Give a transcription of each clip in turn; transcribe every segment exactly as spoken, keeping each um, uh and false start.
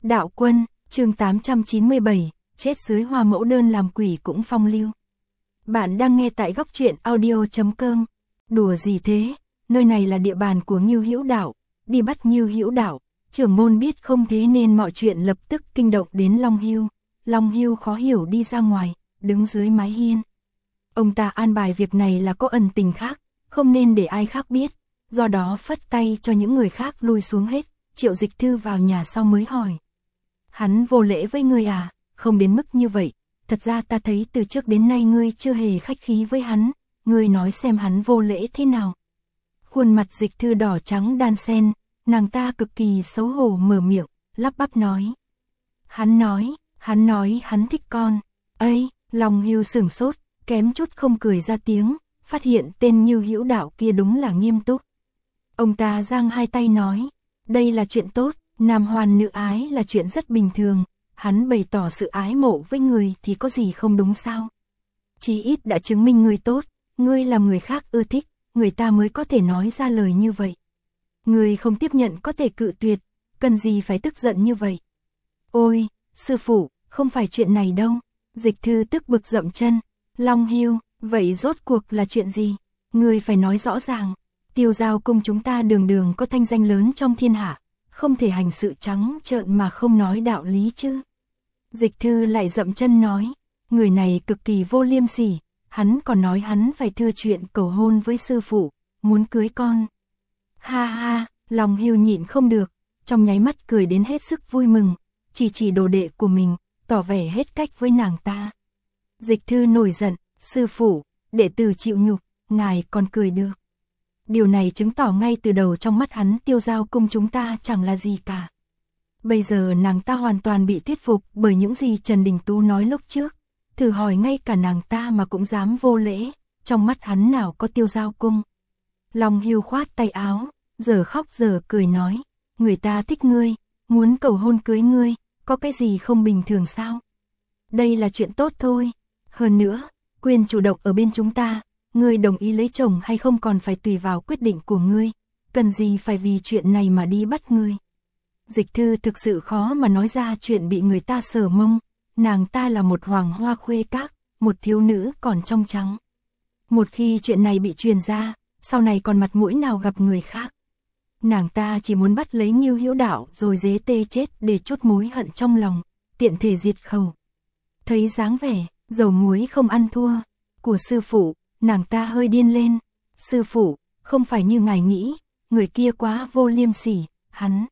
Đạo Quân, chương tám trăm chín mươi bảy, chết dưới hoa mẫu đơn làm quỷ cũng phong lưu. Bạn đang nghe tại góc truyện audio chấm com. Đùa gì thế, nơi này là địa bàn của Ngưu Hữu Đạo, đi bắt Ngưu Hữu Đạo, trưởng môn biết không thế nên mọi chuyện lập tức kinh động đến Long Hưu. Long Hưu khó hiểu đi ra ngoài, đứng dưới mái hiên. Ông ta an bài việc này là có ẩn tình khác, không nên để ai khác biết, do đó phất tay cho những người khác lui xuống hết. Triệu Dịch Thư vào nhà sau mới hỏi. Hắn vô lễ với ngươi à? Không đến mức như vậy, thật ra ta thấy từ trước đến nay ngươi chưa hề khách khí với hắn, ngươi nói xem hắn vô lễ thế nào. Khuôn mặt Dịch Thư đỏ trắng đan xen, nàng ta cực kỳ xấu hổ mở miệng, lắp bắp nói. Hắn nói, hắn nói hắn thích con. Ây, Long Hưu sửng sốt, kém chút không cười ra tiếng, phát hiện tên Ngưu Hữu Đạo kia đúng là nghiêm túc. Ông ta giang hai tay nói, đây là chuyện tốt, nam hoan nữ ái là chuyện rất bình thường, hắn bày tỏ sự ái mộ với người thì có gì không đúng sao. Chí ít đã chứng minh ngươi tốt, ngươi làm người khác ưa thích, người ta mới có thể nói ra lời như vậy. Ngươi không tiếp nhận có thể cự tuyệt, cần gì phải tức giận như vậy. Ôi, sư phụ, không phải chuyện này đâu. Dịch Thư tức bực dậm chân. Long Hưu, vậy rốt cuộc là chuyện gì? Ngươi phải nói rõ ràng. Tiêu Giao cung chúng ta đường đường có thanh danh lớn trong thiên hạ, không thể hành sự trắng trợn mà không nói đạo lý chứ. Dịch Thư lại dậm chân nói, người này cực kỳ vô liêm sỉ, hắn còn nói hắn phải thưa chuyện cầu hôn với sư phụ, muốn cưới con. Ha ha, Long Hưu nhịn không được, trong nháy mắt cười đến hết sức vui mừng, chỉ chỉ đồ đệ của mình, tỏ vẻ hết cách với nàng ta. Dịch Thư nổi giận, sư phụ, đệ tử chịu nhục, ngài còn cười được. Điều này chứng tỏ ngay từ đầu trong mắt hắn Tiêu Giao cung chúng ta chẳng là gì cả. Bây giờ nàng ta hoàn toàn bị thuyết phục bởi những gì Trần Đình Tú nói lúc trước. Thử hỏi ngay cả nàng ta mà cũng dám vô lễ, trong mắt hắn nào có Tiêu Giao cung. Long Hưu khoát tay áo, giờ khóc giờ cười nói, người ta thích ngươi, muốn cầu hôn cưới ngươi, có cái gì không bình thường sao? Đây là chuyện tốt thôi. Hơn nữa, quyền chủ động ở bên chúng ta, ngươi đồng ý lấy chồng hay không còn phải tùy vào quyết định của ngươi, cần gì phải vì chuyện này mà đi bắt ngươi. Dịch Thư thực sự khó mà nói ra chuyện bị người ta sờ mông, nàng ta là một hoàng hoa khuê các, một thiếu nữ còn trong trắng. Một khi chuyện này bị truyền ra, sau này còn mặt mũi nào gặp người khác. Nàng ta chỉ muốn bắt lấy Ngưu Hữu Đạo rồi dế tê chết để chốt mối hận trong lòng, tiện thể diệt khẩu. Thấy dáng vẻ, dầu muối không ăn thua, của sư phụ, nàng ta hơi điên lên. Sư phụ, không phải như ngài nghĩ, người kia quá vô liêm sỉ, hắn.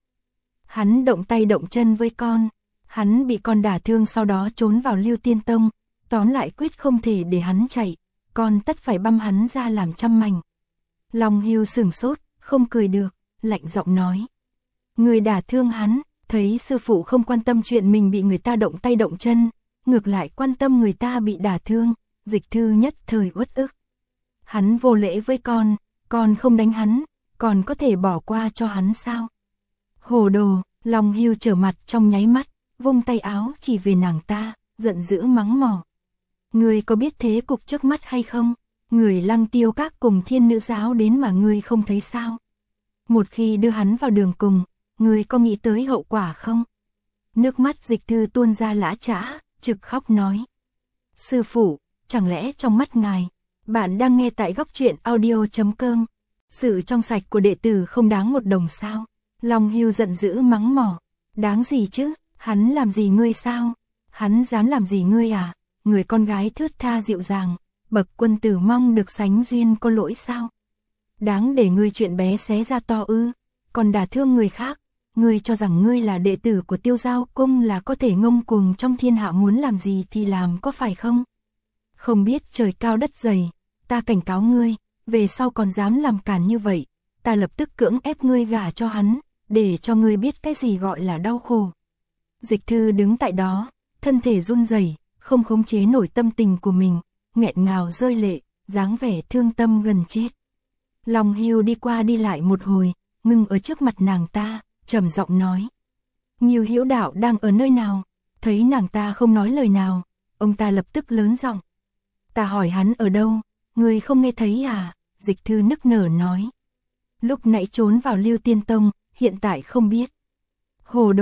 Hắn động tay động chân với con, hắn bị con đả thương sau đó trốn vào Lưu Tiên Tông, tóm lại quyết không thể để hắn chạy, con tất phải băm hắn ra làm trăm mảnh. Long Hưu sửng sốt, không cười được, lạnh giọng nói. Người đả thương hắn, thấy sư phụ không quan tâm chuyện mình bị người ta động tay động chân, ngược lại quan tâm người ta bị đả thương, Dịch Thư nhất thời uất ức. Hắn vô lễ với con, con không đánh hắn, còn có thể bỏ qua cho hắn sao? Hồ đồ, Long Hưu trở mặt trong nháy mắt, vung tay áo chỉ về nàng ta, giận dữ mắng mỏ. Ngươi có biết thế cục trước mắt hay không? Người Lăng Tiêu các cùng Thiên Nữ giáo đến mà ngươi không thấy sao? Một khi đưa hắn vào đường cùng, ngươi có nghĩ tới hậu quả không? Nước mắt Dịch Thư tuôn ra lã chã, trực khóc nói. Sư phụ, chẳng lẽ trong mắt ngài, bạn đang nghe tại góc truyện audio chấm com, sự trong sạch của đệ tử không đáng một đồng sao? Long Hưu giận dữ mắng mỏ, đáng gì chứ, hắn làm gì ngươi sao? Hắn dám làm gì ngươi à? Người con gái thướt tha dịu dàng, bậc quân tử mong được sánh duyên có lỗi sao? Đáng để ngươi chuyện bé xé ra to ư, còn đả thương người khác, ngươi cho rằng ngươi là đệ tử của Tiêu Giao cung là có thể ngông cuồng trong thiên hạ muốn làm gì thì làm có phải không? Không biết trời cao đất dày, ta cảnh cáo ngươi, về sau còn dám làm cản như vậy, ta lập tức cưỡng ép ngươi gả cho hắn, để cho ngươi biết cái gì gọi là đau khổ. Dịch Thư đứng tại đó, thân thể run rẩy, không khống chế nổi tâm tình của mình, nghẹn ngào rơi lệ, dáng vẻ thương tâm gần chết. Long Hưu đi qua đi lại một hồi, ngừng ở trước mặt nàng ta, trầm giọng nói. Ngưu Hữu Đạo đang ở nơi nào? Thấy nàng ta không nói lời nào, ông ta lập tức lớn giọng. Ta hỏi hắn ở đâu, người không nghe thấy à? Dịch Thư nức nở nói. Lúc nãy trốn vào Lưu Tiên Tông, hiện tại không biết. Hồ đồ,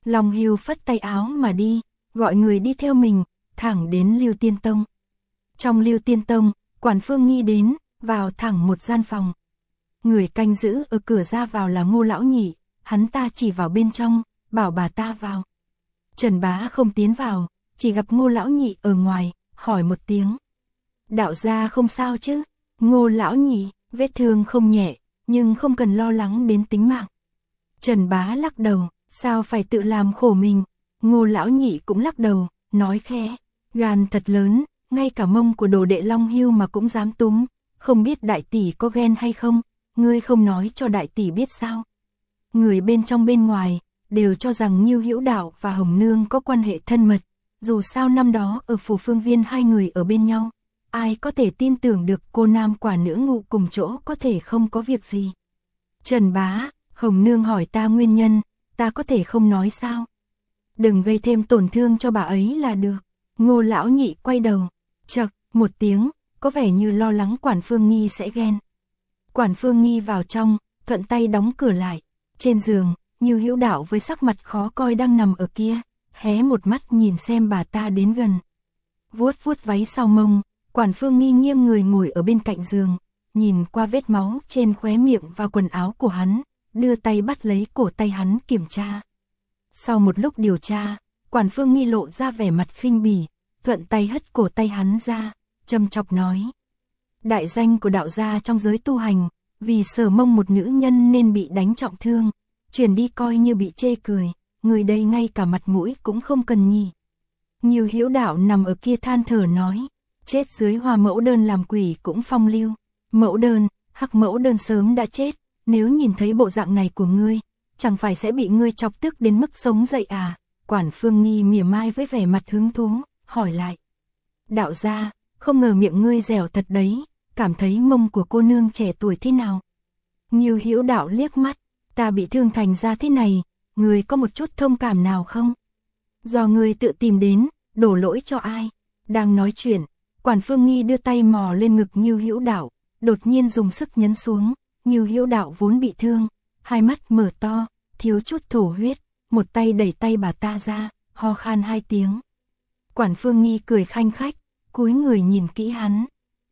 Long Hưu phất tay áo mà đi, gọi người đi theo mình, thẳng đến Lưu Tiên Tông. Trong Lưu Tiên Tông, Quản Phương Nghi đến, vào thẳng một gian phòng. Người canh giữ ở cửa ra vào là Ngô lão nhị, hắn ta chỉ vào bên trong, bảo bà ta vào. Trần Bá không tiến vào, chỉ gặp Ngô lão nhị ở ngoài, hỏi một tiếng. Đạo gia không sao chứ? Ngô lão nhị, vết thương không nhẹ, nhưng không cần lo lắng đến tính mạng. Trần Bá lắc đầu, sao phải tự làm khổ mình? Ngô lão nhị cũng lắc đầu, nói khẽ, gan thật lớn, ngay cả mông của đồ đệ Long Hưu mà cũng dám túm, không biết đại tỷ có ghen hay không, ngươi không nói cho đại tỷ biết sao? Người bên trong bên ngoài đều cho rằng Ngưu Hữu Đạo và Hồng Nương có quan hệ thân mật, dù sao năm đó ở Phủ Phương Viên hai người ở bên nhau, ai có thể tin tưởng được cô nam quả nữ ngụ cùng chỗ có thể không có việc gì. Trần Bá, Hồng Nương hỏi ta nguyên nhân, ta có thể không nói sao? Đừng gây thêm tổn thương cho bà ấy là được. Ngô lão nhị quay đầu, chậc, một tiếng, có vẻ như lo lắng Quản Phương Nghi sẽ ghen. Quản Phương Nghi vào trong, thuận tay đóng cửa lại. Trên giường, Ngưu Hữu Đạo với sắc mặt khó coi đang nằm ở kia, hé một mắt nhìn xem bà ta đến gần. Vuốt vuốt váy sau mông, Quản Phương Nghi nghiêng người ngồi ở bên cạnh giường, nhìn qua vết máu trên khóe miệng và quần áo của hắn, đưa tay bắt lấy cổ tay hắn kiểm tra. Sau một lúc điều tra, Quản Phương Nghi lộ ra vẻ mặt khinh bỉ, thuận tay hất cổ tay hắn ra, châm chọc nói. Đại danh của đạo gia trong giới tu hành, vì sờ mông một nữ nhân nên bị đánh trọng thương, truyền đi coi như bị chê cười, người đây ngay cả mặt mũi cũng không cần nhỉ. Ngưu Hữu Đạo nằm ở kia than thở nói, chết dưới hoa mẫu đơn làm quỷ cũng phong lưu. Mẫu đơn, hắc mẫu đơn sớm đã chết, nếu nhìn thấy bộ dạng này của ngươi, chẳng phải sẽ bị ngươi chọc tức đến mức sống dậy à? Quản Phương Nghi mỉa mai với vẻ mặt hứng thú, hỏi lại. Đạo gia, không ngờ miệng ngươi dẻo thật đấy, cảm thấy mông của cô nương trẻ tuổi thế nào? Ngưu Hữu Đạo liếc mắt, ta bị thương thành ra thế này, ngươi có một chút thông cảm nào không? Do ngươi tự tìm đến, đổ lỗi cho ai? Đang nói chuyện, Quản Phương Nghi đưa tay mò lên ngực Ngưu Hữu Đạo, đột nhiên dùng sức nhấn xuống. Ngưu Hữu Đạo vốn bị thương, hai mắt mở to, thiếu chút thổ huyết, một tay đẩy tay bà ta ra, ho khan hai tiếng. Quản Phương Nghi cười khanh khách, cúi người nhìn kỹ hắn.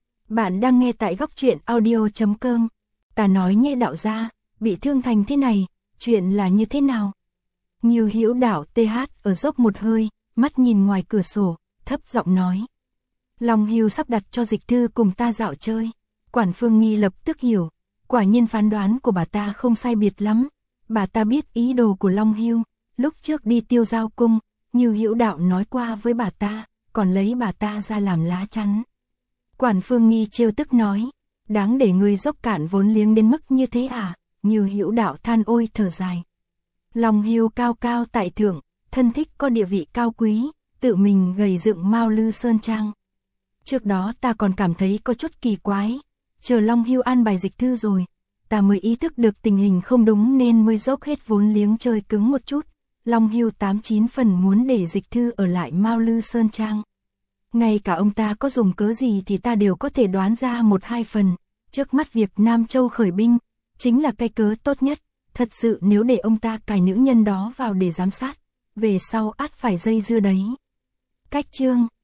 Bạn đang nghe tại góc truyện audio chấm com. Ta nói nhé đạo gia, bị thương thành thế này, chuyện là như thế nào? Ngưu Hữu Đạo tê hát ở dốc một hơi, mắt nhìn ngoài cửa sổ, thấp giọng nói. Long Hưu sắp đặt cho Dịch Thư cùng ta dạo chơi. Quản Phương Nghi lập tức hiểu, quả nhiên phán đoán của bà ta không sai biệt lắm. Bà ta biết ý đồ của Long Hưu, lúc trước đi Tiêu Giao cung, Ngưu Hữu Đạo nói qua với bà ta, còn lấy bà ta ra làm lá chắn. Quản Phương Nghi trêu tức nói, đáng để ngươi dốc cạn vốn liếng đến mức như thế à? Ngưu Hữu Đạo than ôi thở dài. Long Hưu cao cao tại thượng, thân thích có địa vị cao quý, tự mình gầy dựng Mao Lư Sơn Trang. Trước đó ta còn cảm thấy có chút kỳ quái, chờ Long Hưu an bài Dịch Thư rồi, ta mới ý thức được tình hình không đúng nên mới dốc hết vốn liếng chơi cứng một chút. Long Hưu tám chín phần muốn để Dịch Thư ở lại Mao Lư Sơn Trang. Ngay cả ông ta có dùng cớ gì thì ta đều có thể đoán ra một hai phần. Trước mắt việc Nam Châu khởi binh, chính là cái cớ tốt nhất. Thật sự nếu để ông ta cài nữ nhân đó vào để giám sát, về sau ắt phải dây dưa đấy. Cách chương